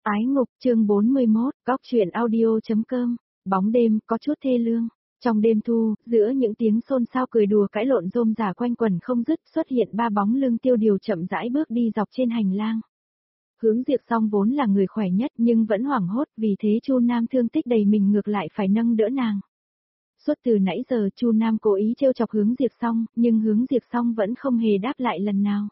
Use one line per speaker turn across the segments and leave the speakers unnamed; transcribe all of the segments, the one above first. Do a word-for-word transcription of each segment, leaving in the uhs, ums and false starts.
Ái ngục chương bốn mươi mốt, góc truyện audio.com, bóng đêm có chút thê lương. Trong đêm thu, giữa những tiếng xôn xao cười đùa cãi lộn rôm rả quanh quẩn không dứt xuất hiện ba bóng lưng tiêu điều chậm rãi bước đi dọc trên hành lang. Hướng Diệp Song vốn là người khỏe nhất nhưng vẫn hoảng hốt vì thế Chu Nam thương tích đầy mình ngược lại phải nâng đỡ nàng. Suốt từ nãy giờ Chu Nam cố ý trêu chọc Hướng Diệp Song, nhưng Hướng Diệp Song vẫn không hề đáp lại lần nào.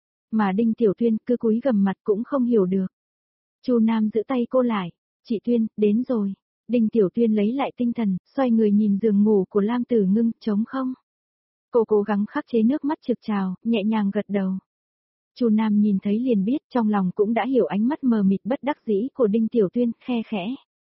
Mà Đinh Tiểu Tuyên cứ cúi gằm mặt cũng không hiểu được. Chu Nam giữ tay cô lại, chị Tuyên, đến rồi. Đinh Tiểu Tuyên lấy lại tinh thần, xoay người nhìn giường ngủ của Lam Tử Ngưng, trống không. Cô cố gắng khắc chế nước mắt trực trào, nhẹ nhàng gật đầu. Chu Nam nhìn thấy liền biết, trong lòng cũng đã hiểu ánh mắt mờ mịt bất đắc dĩ của Đinh Tiểu Tuyên, khe khẽ.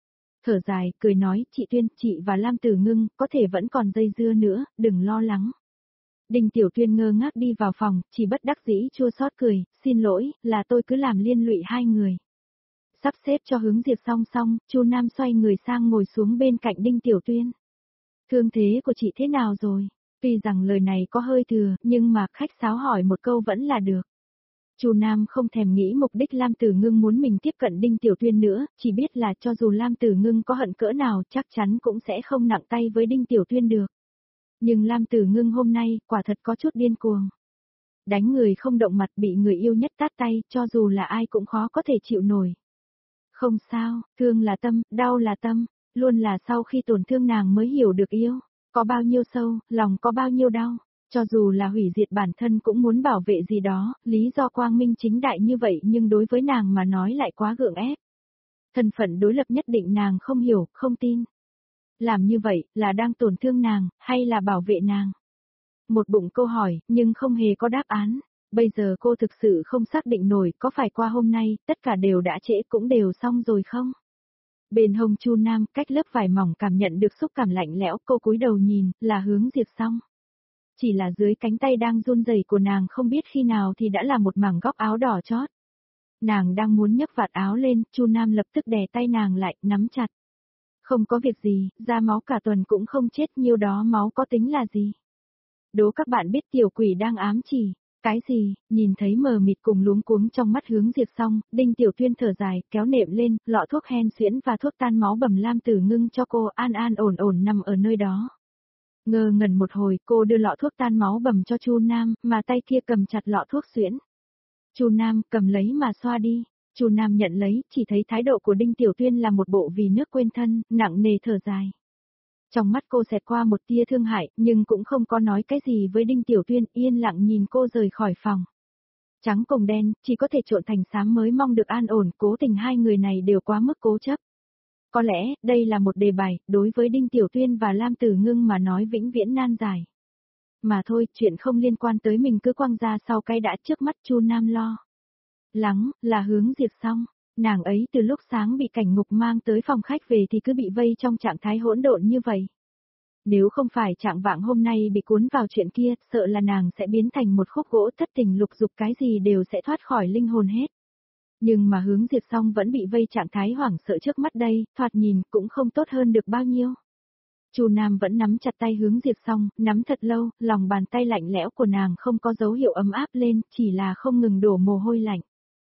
Thở dài, cười nói, chị Tuyên, chị và Lam Tử Ngưng, có thể vẫn còn dây dưa nữa, đừng lo lắng. Đinh Tiểu Tuyên ngơ ngác đi vào phòng, chỉ bất đắc dĩ chua xót cười, xin lỗi, là tôi cứ làm liên lụy hai người. Sắp xếp cho Hướng Diệp Song xong, Chu Nam xoay người sang ngồi xuống bên cạnh Đinh Tiểu Tuyên. Thương thế của chị thế nào rồi? Tuy rằng lời này có hơi thừa, nhưng mà khách sáo hỏi một câu vẫn là được. Chu Nam không thèm nghĩ mục đích Lam Tử Ngưng muốn mình tiếp cận Đinh Tiểu Tuyên nữa, chỉ biết là cho dù Lam Tử Ngưng có hận cỡ nào chắc chắn cũng sẽ không nặng tay với Đinh Tiểu Tuyên được. Nhưng Lam Tử Ngưng hôm nay quả thật có chút điên cuồng. Đánh người không động mặt bị người yêu nhất tát tay, cho dù là ai cũng khó có thể chịu nổi. Không sao, thương là tâm, đau là tâm, luôn là sau khi tổn thương nàng mới hiểu được yêu, có bao nhiêu sâu, lòng có bao nhiêu đau, cho dù là hủy diệt bản thân cũng muốn bảo vệ gì đó, lý do quang minh chính đại như vậy nhưng đối với nàng mà nói lại quá gượng ép. Thân phận đối lập nhất định nàng không hiểu, không tin. Làm như vậy, là đang tổn thương nàng, hay là bảo vệ nàng? Một bụng câu hỏi, nhưng không hề có đáp án. Bây giờ cô thực sự không xác định nổi có phải qua hôm nay, tất cả đều đã trễ cũng đều xong rồi không? Bên hông Chu Nam, cách lớp vải mỏng cảm nhận được xúc cảm lạnh lẽo, cô cúi đầu nhìn, là Hướng Diệp Song. Chỉ là dưới cánh tay đang run rẩy của nàng không biết khi nào thì đã là một mảng góc áo đỏ chót. Nàng đang muốn nhấc vạt áo lên, Chu Nam lập tức đè tay nàng lại, nắm chặt. Không có việc gì, ra máu cả tuần cũng không chết, nhiêu đó máu có tính là gì? Đố các bạn biết tiểu quỷ đang ám chỉ. Cái gì? Nhìn thấy mờ mịt cùng luống cuống trong mắt Hướng Diệp Song, Đinh Tiểu Tuyên thở dài, kéo nệm lên, lọ thuốc hen suyễn và thuốc tan máu bầm Lam Tử Ngưng cho cô, an an ổn ổn nằm ở nơi đó. Ngơ ngẩn một hồi, cô đưa lọ thuốc tan máu bầm cho Chu Nam, mà tay kia cầm chặt lọ thuốc suyễn. Chu Nam, cầm lấy mà xoa đi. Chu Nam nhận lấy, chỉ thấy thái độ của Đinh Tiểu Tuyên là một bộ vì nước quên thân, nặng nề thở dài. Trong mắt cô xẹt qua một tia thương hại, nhưng cũng không có nói cái gì với Đinh Tiểu Tuyên, yên lặng nhìn cô rời khỏi phòng. Trắng cùng đen, chỉ có thể trộn thành xám mới mong được an ổn, cố tình hai người này đều quá mức cố chấp. Có lẽ, đây là một đề bài, đối với Đinh Tiểu Tuyên và Lam Tử Ngưng mà nói vĩnh viễn nan giải. Mà thôi, chuyện không liên quan tới mình cứ quăng ra sau cái đã, trước mắt Chu Nam lo lắng, là Hướng Diệp Song. Nàng ấy từ lúc sáng bị cảnh ngục mang tới phòng khách về thì cứ bị vây trong trạng thái hỗn độn như vậy. Nếu không phải trạng vạng hôm nay bị cuốn vào chuyện kia, sợ là nàng sẽ biến thành một khúc gỗ thất tình lục dục, cái gì đều sẽ thoát khỏi linh hồn hết. Nhưng mà Hướng Diệp Song vẫn bị vây trạng thái hoảng sợ trước mắt đây, thoạt nhìn cũng không tốt hơn được bao nhiêu. Chu Nam vẫn nắm chặt tay Hướng Diệp Song, nắm thật lâu, lòng bàn tay lạnh lẽo của nàng không có dấu hiệu ấm áp lên, chỉ là không ngừng đổ mồ hôi lạnh.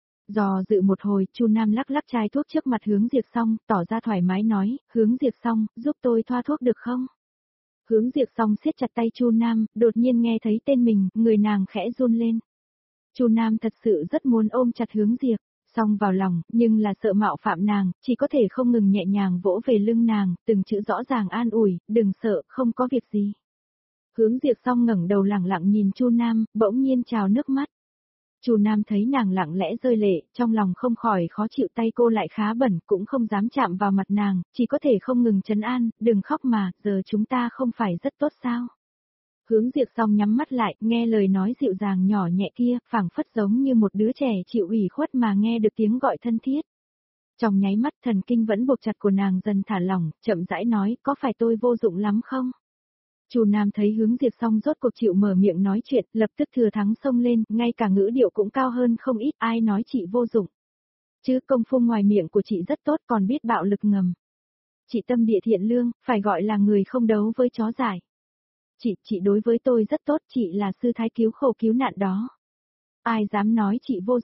Dò dự một hồi, Chu Nam lắc lắc chai thuốc trước mặt Hướng Diệp Song, tỏ ra thoải mái nói, Hướng Diệp Song, giúp tôi thoa thuốc được không? Hướng Diệp Song siết chặt tay Chu Nam, đột nhiên nghe thấy tên mình, người nàng khẽ run lên. Chu Nam thật sự rất muốn ôm chặt Hướng Diệp Song vào lòng, nhưng là sợ mạo phạm nàng, chỉ có thể không ngừng nhẹ nhàng vỗ về lưng nàng, từng chữ rõ ràng an ủi, đừng sợ, không có việc gì. Hướng Diệp Song ngẩng đầu lẳng lặng nhìn Chu Nam, bỗng nhiên trào nước mắt. Chu Nam thấy nàng lặng lẽ rơi lệ, trong lòng không khỏi khó chịu, tay cô lại khá bẩn, cũng không dám chạm vào mặt nàng, chỉ có thể không ngừng trấn an, đừng khóc mà, giờ chúng ta không phải rất tốt sao? Hướng Diệp Song nhắm mắt lại, nghe lời nói dịu dàng nhỏ nhẹ kia, phảng phất giống như một đứa trẻ chịu ủy khuất mà nghe được tiếng gọi thân thiết. Trong nháy mắt thần kinh vẫn buộc chặt của nàng dần thả lỏng, chậm rãi nói, có phải tôi vô dụng lắm không? Chu Nam thấy Hướng Diệp Song rốt cuộc chịu mở miệng nói chuyện, lập tức thừa thắng xông lên, ngay cả ngữ điệu cũng cao hơn không ít, ai nói chị vô dụng. Chứ công phu ngoài miệng của chị rất tốt, còn biết bạo lực ngầm. Chị tâm địa thiện lương, phải gọi là người không đấu với chó dại. Chị, chị đối với tôi rất tốt, chị là sư thái cứu khổ cứu nạn đó. Ai dám nói chị vô dụng,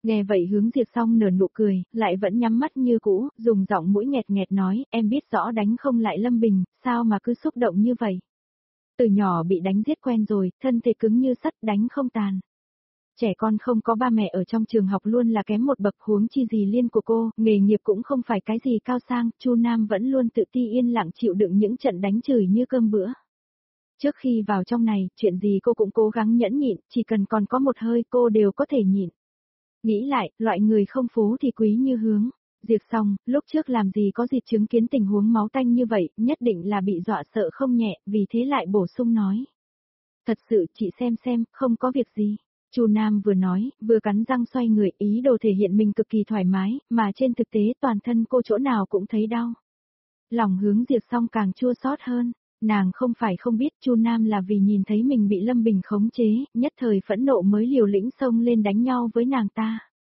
Nghe vậy Hướng Diệp Song nở nụ cười, lại vẫn nhắm mắt như cũ, dùng giọng mũi nghẹt nghẹt nói, em biết rõ đánh không lại Lâm Bình, sao mà cứ xúc động như vậy. Từ nhỏ bị đánh giết quen rồi, thân thể cứng như sắt đánh không tàn. Trẻ con không có ba mẹ ở trong trường học luôn là kém một bậc, huống chi gì Liên của cô, nghề nghiệp cũng không phải cái gì cao sang, Chu Nam vẫn luôn tự ti yên lặng chịu đựng những trận đánh chửi như cơm bữa. Trước khi vào trong này, chuyện gì cô cũng cố gắng nhẫn nhịn, chỉ cần còn có một hơi cô đều có thể nhịn. Nghĩ lại, loại người không phú thì quý như Hướng Diệp Song, lúc trước làm gì có dịp chứng kiến tình huống máu tanh như vậy, nhất định là bị dọa sợ không nhẹ, vì thế lại bổ sung nói. Thật sự, chị xem xem, không có việc gì. Chu Nam vừa nói, vừa cắn răng xoay người, ý đồ thể hiện mình cực kỳ thoải mái, mà trên thực tế toàn thân cô chỗ nào cũng thấy đau. Lòng Hướng Diệp Song càng chua xót hơn, nàng không phải không biết Chu Nam là vì nhìn thấy mình bị Lâm Bình khống chế, nhất thời phẫn nộ mới liều lĩnh xông lên đánh nhau với nàng ta.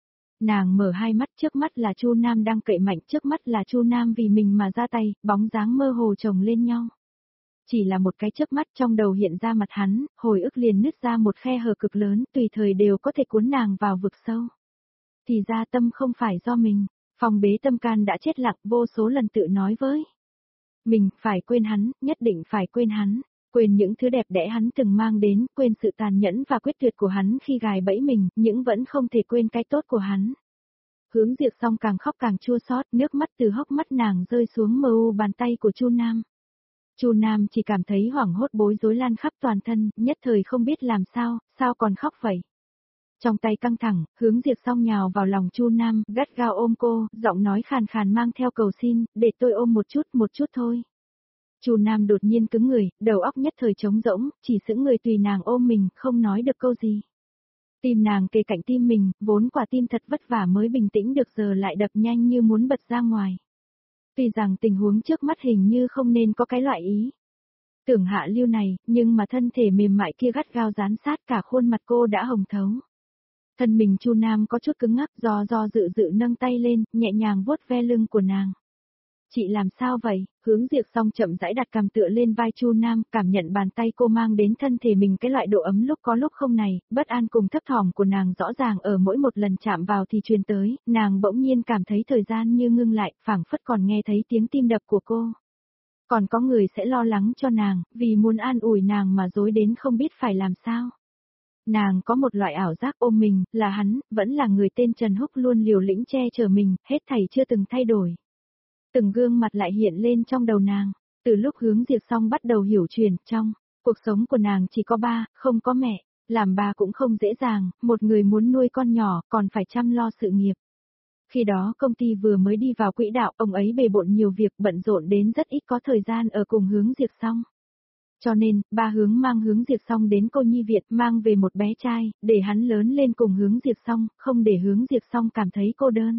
Nàng mở hai mắt, trước mắt là Chu Nam đang cậy mạnh, trước mắt là Chu Nam vì mình mà ra tay, bóng dáng mơ hồ chồng lên nhau. Chỉ là một cái chớp mắt trong đầu hiện ra mặt hắn, hồi ức liền nứt ra một khe hở cực lớn, tùy thời đều có thể cuốn nàng vào vực sâu. Thì ra tâm không phải do mình, Phong bế tâm can đã chết lặng, vô số lần tự nói với mình, phải quên hắn, nhất định phải quên hắn, quên những thứ đẹp đẽ hắn từng mang đến, quên sự tàn nhẫn và quyết tuyệt của hắn khi gài bẫy mình, nhưng vẫn không thể quên cái tốt của hắn. Hướng Diệp Song càng khóc càng chua xót, nước mắt từ hốc mắt nàng rơi xuống mờ u bàn tay của Chu Nam. Chu Nam chỉ cảm thấy hoảng hốt bối rối lan khắp toàn thân, nhất thời không biết làm sao, sao còn khóc vậy. Trong tay căng thẳng, Hướng Diệp Song nhào vào lòng Chu Nam, gắt gao ôm cô, giọng nói khàn khàn mang theo cầu xin, để tôi ôm một chút, một chút thôi. Chu Nam đột nhiên cứng người, đầu óc nhất thời trống rỗng, chỉ sững người tùy nàng ôm mình, không nói được câu gì. Tim nàng kề cạnh tim mình, vốn quả tim thật vất vả mới bình tĩnh được giờ lại đập nhanh như muốn bật ra ngoài. Tuy rằng tình huống trước mắt hình như không nên có cái loại ý tưởng hạ lưu này, nhưng mà thân thể mềm mại kia gắt gao dán sát cả khuôn mặt cô đã hồng thấu. Thân mình Chu Nam có chút cứng ngắc, do do dự dự nâng tay lên, nhẹ nhàng vuốt ve lưng của nàng. Chị làm sao vậy? Hướng Diệp Song chậm rãi đặt cằm tựa lên vai Chu Nam, cảm nhận bàn tay cô mang đến thân thể mình cái loại độ ấm lúc có lúc không này, bất an cùng thấp thỏm của nàng rõ ràng ở mỗi một lần chạm vào thì truyền tới, nàng bỗng nhiên cảm thấy thời gian như ngưng lại, phảng phất còn nghe thấy tiếng tim đập của cô. Còn có người sẽ lo lắng cho nàng, vì muốn an ủi nàng mà dối đến không biết phải làm sao. Nàng có một loại ảo giác ôm mình, là hắn, vẫn là người tên Trần Húc luôn liều lĩnh che chở mình, hết thảy chưa từng thay đổi. Từng gương mặt lại hiện lên trong đầu nàng, từ lúc Hướng Diệp Song bắt đầu hiểu chuyện, trong cuộc sống của nàng chỉ có ba, không có mẹ, làm bà cũng không dễ dàng, một người muốn nuôi con nhỏ còn phải chăm lo sự nghiệp. Khi đó công ty vừa mới đi vào quỹ đạo, ông ấy bề bộn nhiều việc bận rộn đến rất ít có thời gian ở cùng Hướng Diệp Song. Cho nên, ba Hướng mang Hướng Diệp Song đến cô nhi viện mang về một bé trai, để hắn lớn lên cùng Hướng Diệp Song, không để Hướng Diệp Song cảm thấy cô đơn.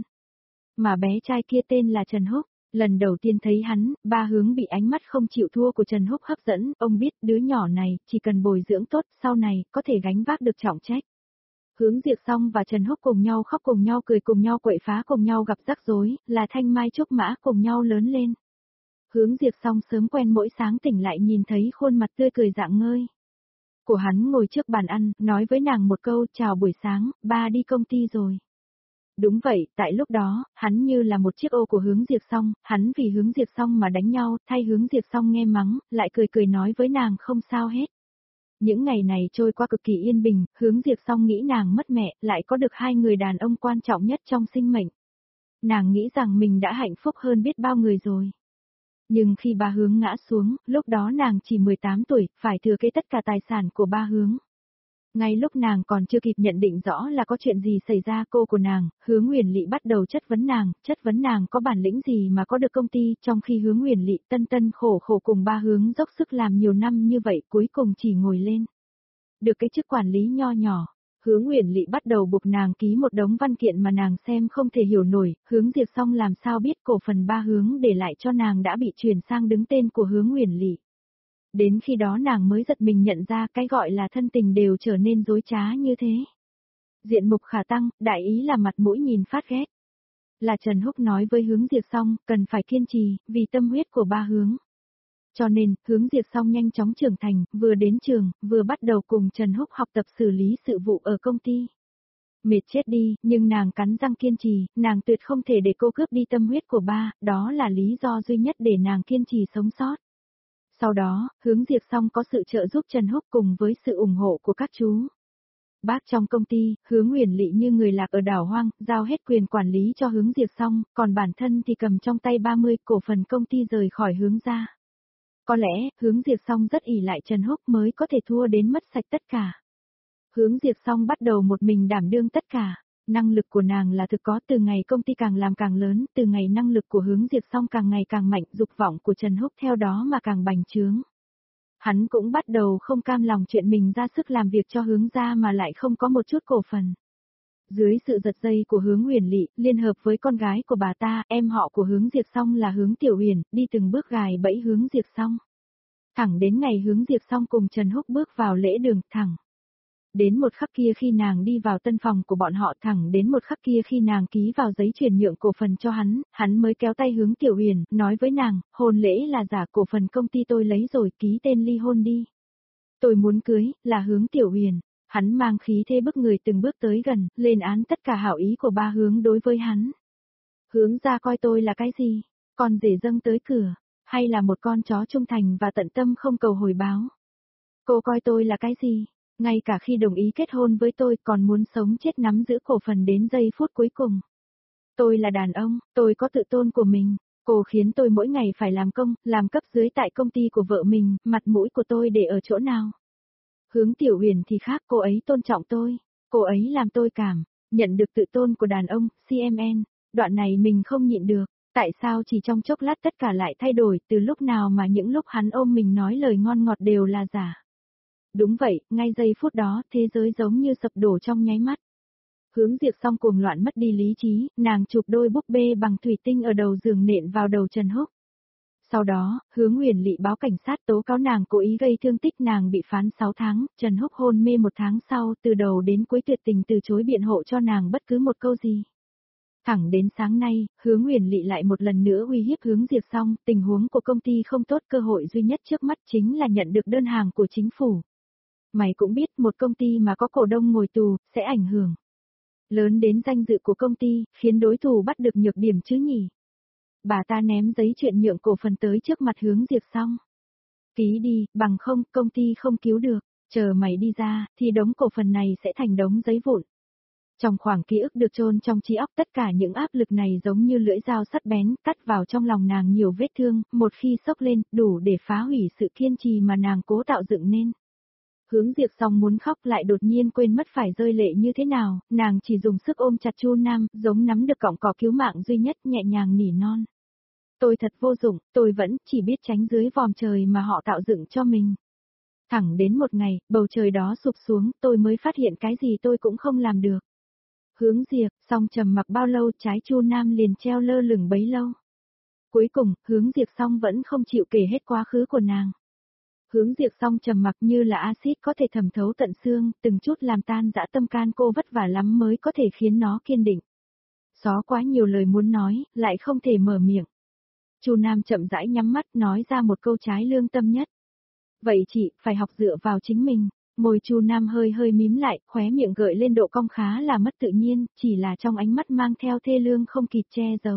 Mà bé trai kia tên là Trần Húc. Lần đầu tiên thấy hắn, ba Hướng bị ánh mắt không chịu thua của Trần Húc hấp dẫn, ông biết đứa nhỏ này, chỉ cần bồi dưỡng tốt, sau này, có thể gánh vác được trọng trách. Hướng Diệp Song và Trần Húc cùng nhau khóc cùng nhau cười cùng nhau quậy phá cùng nhau gặp rắc rối, là thanh mai trúc mã cùng nhau lớn lên. Hướng Diệp Song sớm quen mỗi sáng tỉnh lại nhìn thấy khuôn mặt tươi cười rạng ngơi của hắn ngồi trước bàn ăn, nói với nàng một câu chào buổi sáng, ba đi công ty rồi. Đúng vậy, tại lúc đó, hắn như là một chiếc ô của Hướng Diệp Song, hắn vì Hướng Diệp Song mà đánh nhau, thay Hướng Diệp Song nghe mắng, lại cười cười nói với nàng không sao hết. Những ngày này trôi qua cực kỳ yên bình, Hướng Diệp Song nghĩ nàng mất mẹ, lại có được hai người đàn ông quan trọng nhất trong sinh mệnh. Nàng nghĩ rằng mình đã hạnh phúc hơn biết bao người rồi. Nhưng khi ba Hướng ngã xuống, lúc đó nàng chỉ mười tám tuổi, phải thừa kế tất cả tài sản của ba Hướng. Ngay lúc nàng còn chưa kịp nhận định rõ là có chuyện gì xảy ra, cô của nàng, Hướng Huyền Lị bắt đầu chất vấn nàng, chất vấn nàng có bản lĩnh gì mà có được công ty, trong khi Hướng Huyền Lị tân tân khổ khổ cùng ba Hướng dốc sức làm nhiều năm như vậy, cuối cùng chỉ ngồi lên được cái chức quản lý nho nhỏ. Hướng Huyền Lị bắt đầu buộc nàng ký một đống văn kiện mà nàng xem không thể hiểu nổi, Hướng Diệp Song làm sao biết cổ phần ba Hướng để lại cho nàng đã bị chuyển sang đứng tên của Hướng Huyền Lị. Đến khi đó nàng mới giật mình nhận ra cái gọi là thân tình đều trở nên dối trá như thế. Diện mục khả tăng, đại ý là mặt mũi nhìn phát ghét. Là Trần Húc nói với Hướng Diệp Song, cần phải kiên trì, vì tâm huyết của ba Hướng. Cho nên, Hướng Diệp Song nhanh chóng trưởng thành, vừa đến trường, vừa bắt đầu cùng Trần Húc học tập xử lý sự vụ ở công ty. Mệt chết đi, nhưng nàng cắn răng kiên trì, nàng tuyệt không thể để cô cướp đi tâm huyết của ba, đó là lý do duy nhất để nàng kiên trì sống sót. Sau đó, Hướng Diệp Song có sự trợ giúp Trần Húc cùng với sự ủng hộ của các chú. Bác trong công ty, Hướng Huyền Lị như người lạc ở đảo hoang, giao hết quyền quản lý cho Hướng Diệp Song, còn bản thân thì cầm trong tay ba mươi cổ phần công ty rời khỏi Hướng gia. Có lẽ, Hướng Diệp Song rất ỷ lại Trần Húc mới có thể thua đến mất sạch tất cả. Hướng Diệp Song bắt đầu một mình đảm đương tất cả. Năng lực của nàng là thực có, từ ngày công ty càng làm càng lớn, từ ngày năng lực của Hướng Diệp Song càng ngày càng mạnh, dục vọng của Trần Húc theo đó mà càng bành trướng. Hắn cũng bắt đầu không cam lòng chuyện mình ra sức làm việc cho Hướng gia mà lại không có một chút cổ phần. Dưới sự giật dây của Hướng Huyền Lị, liên hợp với con gái của bà ta, em họ của Hướng Diệp Song là Hướng Tiểu Huyền, đi từng bước gài bẫy Hướng Diệp Song. Thẳng đến ngày Hướng Diệp Song cùng Trần Húc bước vào lễ đường, thẳng. Đến một khắc kia khi nàng đi vào tân phòng của bọn họ, thẳng đến một khắc kia khi nàng ký vào giấy chuyển nhượng cổ phần cho hắn, hắn mới kéo tay Hướng Tiểu Huyền, nói với nàng, hôn lễ là giả, cổ phần công ty tôi lấy rồi, ký tên ly hôn đi. Tôi muốn cưới, là Hướng Tiểu Huyền. Hắn mang khí thế bức người từng bước tới gần, lên án tất cả hảo ý của ba Hướng đối với hắn. Hướng gia coi tôi là cái gì? Con rể dâng tới cửa, hay là một con chó trung thành và tận tâm không cầu hồi báo? Cô coi tôi là cái gì? Ngay cả khi đồng ý kết hôn với tôi còn muốn sống chết nắm giữ cổ phần đến giây phút cuối cùng. Tôi là đàn ông, tôi có tự tôn của mình. Cô khiến tôi mỗi ngày phải làm công, làm cấp dưới tại công ty của vợ mình, mặt mũi của tôi để ở chỗ nào? Hướng Tiểu Huyền thì khác, cô ấy tôn trọng tôi, cô ấy làm tôi cảm nhận được tự tôn của đàn ông, xê em en, đoạn này mình không nhịn được, tại sao chỉ trong chốc lát tất cả lại thay đổi, từ lúc nào mà những lúc hắn ôm mình nói lời ngon ngọt đều là giả. Đúng vậy, ngay giây phút đó, thế giới giống như sập đổ trong nháy mắt. Hướng Diệp Song cuồng loạn mất đi lý trí, nàng chụp đôi búp bê bằng thủy tinh ở đầu giường nện vào đầu Trần Húc. Sau đó, Hướng Huyền Lị báo cảnh sát tố cáo nàng cố ý gây thương tích, nàng bị phán sáu tháng, Trần Húc hôn mê một tháng sau, từ đầu đến cuối tuyệt tình từ chối biện hộ cho nàng bất cứ một câu gì. Thẳng đến sáng nay, Hướng Huyền Lị lại một lần nữa uy hiếp Hướng Diệp Song, tình huống của công ty không tốt, cơ hội duy nhất trước mắt chính là nhận được đơn hàng của chính phủ. Mày cũng biết một công ty mà có cổ đông ngồi tù, sẽ ảnh hưởng lớn đến danh dự của công ty, khiến đối thủ bắt được nhược điểm chứ nhỉ. Bà ta ném giấy chuyển nhượng cổ phần tới trước mặt Hướng Diệp Song. Ký đi, bằng không, công ty không cứu được, chờ mày đi ra, thì đống cổ phần này sẽ thành đống giấy vụn. Trong khoảng ký ức được chôn trong trí óc, tất cả những áp lực này giống như lưỡi dao sắc bén, cắt vào trong lòng nàng nhiều vết thương, một khi sốc lên, đủ để phá hủy sự kiên trì mà nàng cố tạo dựng nên. Hướng Diệp Song muốn khóc lại đột nhiên quên mất phải rơi lệ như thế nào, nàng chỉ dùng sức ôm chặt Chu Nam, giống nắm được cọng cỏ cứu mạng duy nhất, nhẹ nhàng nỉ non. Tôi thật vô dụng, tôi vẫn chỉ biết tránh dưới vòm trời mà họ tạo dựng cho mình. Thẳng đến một ngày, bầu trời đó sụp xuống, tôi mới phát hiện cái gì tôi cũng không làm được. Hướng Diệp Song trầm mặc bao lâu, trái Chu Nam liền treo lơ lửng bấy lâu. Cuối cùng, Hướng Diệp Song vẫn không chịu kể hết quá khứ của nàng. Hướng Diệp Song trầm mặc như là axit có thể thẩm thấu tận xương, từng chút làm tan dã tâm can cô, vất vả lắm mới có thể khiến nó kiên định. Xó quá nhiều lời muốn nói, lại không thể mở miệng. Chu Nam chậm rãi nhắm mắt, nói ra một câu trái lương tâm nhất. Vậy chị, phải học dựa vào chính mình. Môi Chu Nam hơi hơi mím lại, khóe miệng gợi lên độ cong khá là mất tự nhiên, chỉ là trong ánh mắt mang theo thê lương không kịp che giấu.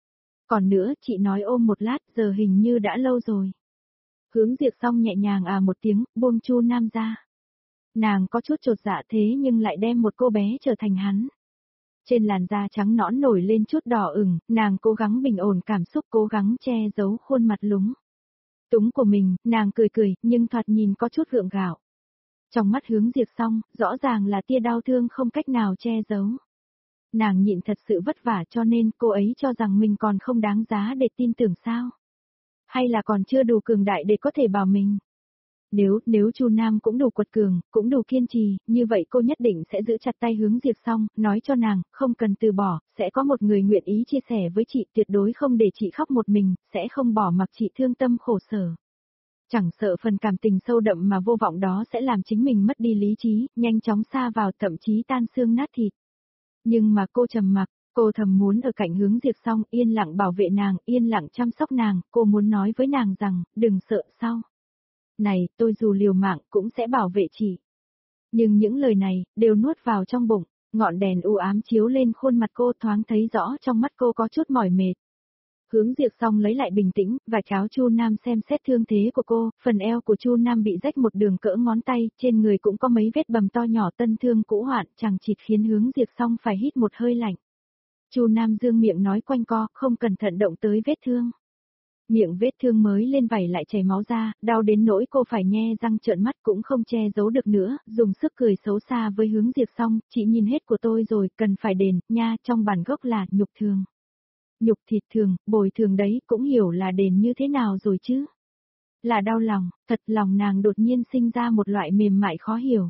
Còn nữa, chị nói ôm một lát, giờ hình như đã lâu rồi. Hướng Diệp Song nhẹ nhàng à một tiếng, buông Chu Nam ra. Nàng có chút chột dạ thế nhưng lại đem một cô bé trở thành hắn. Trên làn da trắng nõn nổi lên chút đỏ ửng, nàng cố gắng bình ổn cảm xúc, cố gắng che giấu khuôn mặt lúng túng của mình, nàng cười cười, nhưng thoạt nhìn có chút gượng gạo. Trong mắt Hướng Diệp Song, rõ ràng là tia đau thương không cách nào che giấu. Nàng nhịn thật sự vất vả cho nên cô ấy cho rằng mình còn không đáng giá để tin tưởng sao? Hay là còn chưa đủ cường đại để có thể bảo mình? Nếu, nếu Chu Nam cũng đủ quật cường, cũng đủ kiên trì, như vậy cô nhất định sẽ giữ chặt tay Hướng Diệp Song, nói cho nàng, không cần từ bỏ, sẽ có một người nguyện ý chia sẻ với chị, tuyệt đối không để chị khóc một mình, sẽ không bỏ mặc chị thương tâm khổ sở. Chẳng sợ phần cảm tình sâu đậm mà vô vọng đó sẽ làm chính mình mất đi lý trí, nhanh chóng sa vào, thậm chí tan xương nát thịt. Nhưng mà cô trầm mặc, cô thầm muốn ở cạnh Hướng Diệp Song, yên lặng bảo vệ nàng, yên lặng chăm sóc nàng, cô muốn nói với nàng rằng, đừng sợ sau này, tôi dù liều mạng cũng sẽ bảo vệ chị. Nhưng những lời này, đều nuốt vào trong bụng, Ngọn đèn u ám chiếu lên khuôn mặt cô, thoáng thấy rõ trong mắt cô có chút mỏi mệt. Hướng Diệp xong lấy lại bình tĩnh, và cháo Chu Nam xem xét thương thế của cô, phần eo của Chu Nam bị rách một đường cỡ ngón tay, trên người cũng có mấy vết bầm to nhỏ, tân thương cũ hoạn, chẳng chịt khiến Hướng Diệp xong phải hít một hơi lạnh. Chu Nam dương miệng nói quanh co, không cẩn thận động tới vết thương. Miệng vết thương mới lên vảy lại chảy máu ra, đau đến nỗi cô phải nhe răng trợn mắt cũng không che giấu được nữa, dùng sức cười xấu xa với Hướng Diệp xong, chị nhìn hết của tôi rồi, cần phải đền, nha, trong bản gốc là nhục thường. Nhục thịt thường, bồi thường đấy, cũng hiểu là đền như thế nào rồi chứ. Là đau lòng, thật lòng nàng đột nhiên sinh ra một loại mềm mại khó hiểu.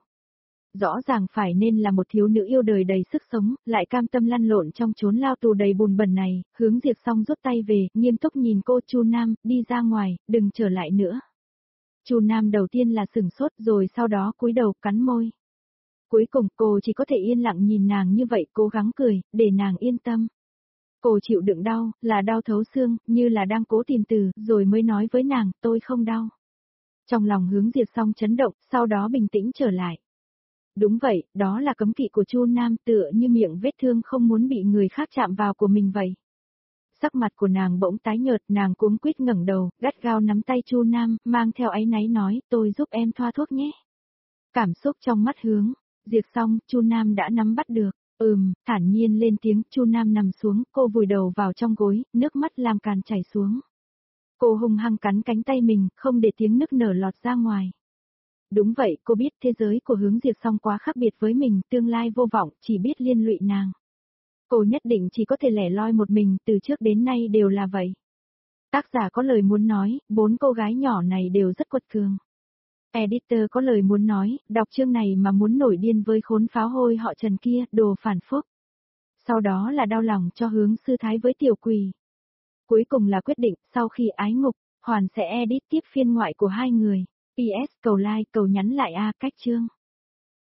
Rõ ràng phải nên là một thiếu nữ yêu đời đầy sức sống, lại cam tâm lăn lộn trong chốn lao tù đầy bùn bẩn này, Hướng Diệp xong rút tay về, nghiêm túc nhìn cô, Chu Nam, đi ra ngoài, đừng trở lại nữa. Chu Nam đầu tiên là sửng sốt rồi sau đó cúi đầu cắn môi. Cuối cùng cô chỉ có thể yên lặng nhìn nàng như vậy, cố gắng cười, để nàng yên tâm. Cô chịu đựng đau, là đau thấu xương, như là đang cố tìm từ, rồi mới nói với nàng, tôi không đau. Trong lòng Hướng Diệp xong chấn động, sau đó bình tĩnh trở lại. Đúng vậy, đó là cấm kỵ của Chu Nam, tựa như miệng vết thương không muốn bị người khác chạm vào của mình vậy. Sắc mặt của nàng bỗng tái nhợt, nàng cuống quýt ngẩng đầu, gắt gao nắm tay Chu Nam, mang theo áy náy nói, tôi giúp em thoa thuốc nhé. Cảm xúc trong mắt Hướng Diệp xong, Chu Nam đã nắm bắt được. Ừm, thản nhiên lên tiếng, Chu Nam nằm xuống, cô vùi đầu vào trong gối, nước mắt làm càn chảy xuống. Cô hung hăng cắn cánh tay mình, không để tiếng nức nở lọt ra ngoài. Đúng vậy, cô biết thế giới của Hướng Diệp xong quá khác biệt với mình, tương lai vô vọng, chỉ biết liên lụy nàng. Cô nhất định chỉ có thể lẻ loi một mình, từ trước đến nay đều là vậy. Tác giả có lời muốn nói, bốn cô gái nhỏ này đều rất quật cường. Editor có lời muốn nói, đọc chương này mà muốn nổi điên với khốn pháo hôi họ Trần kia, đồ phản phúc. Sau đó là đau lòng cho Hướng sư thái với tiểu quỳ. Cuối cùng là quyết định, sau khi ái ngục, Hoàn sẽ edit tiếp phiên ngoại của hai người. pê ét cầu like cầu nhắn lại a cách chương.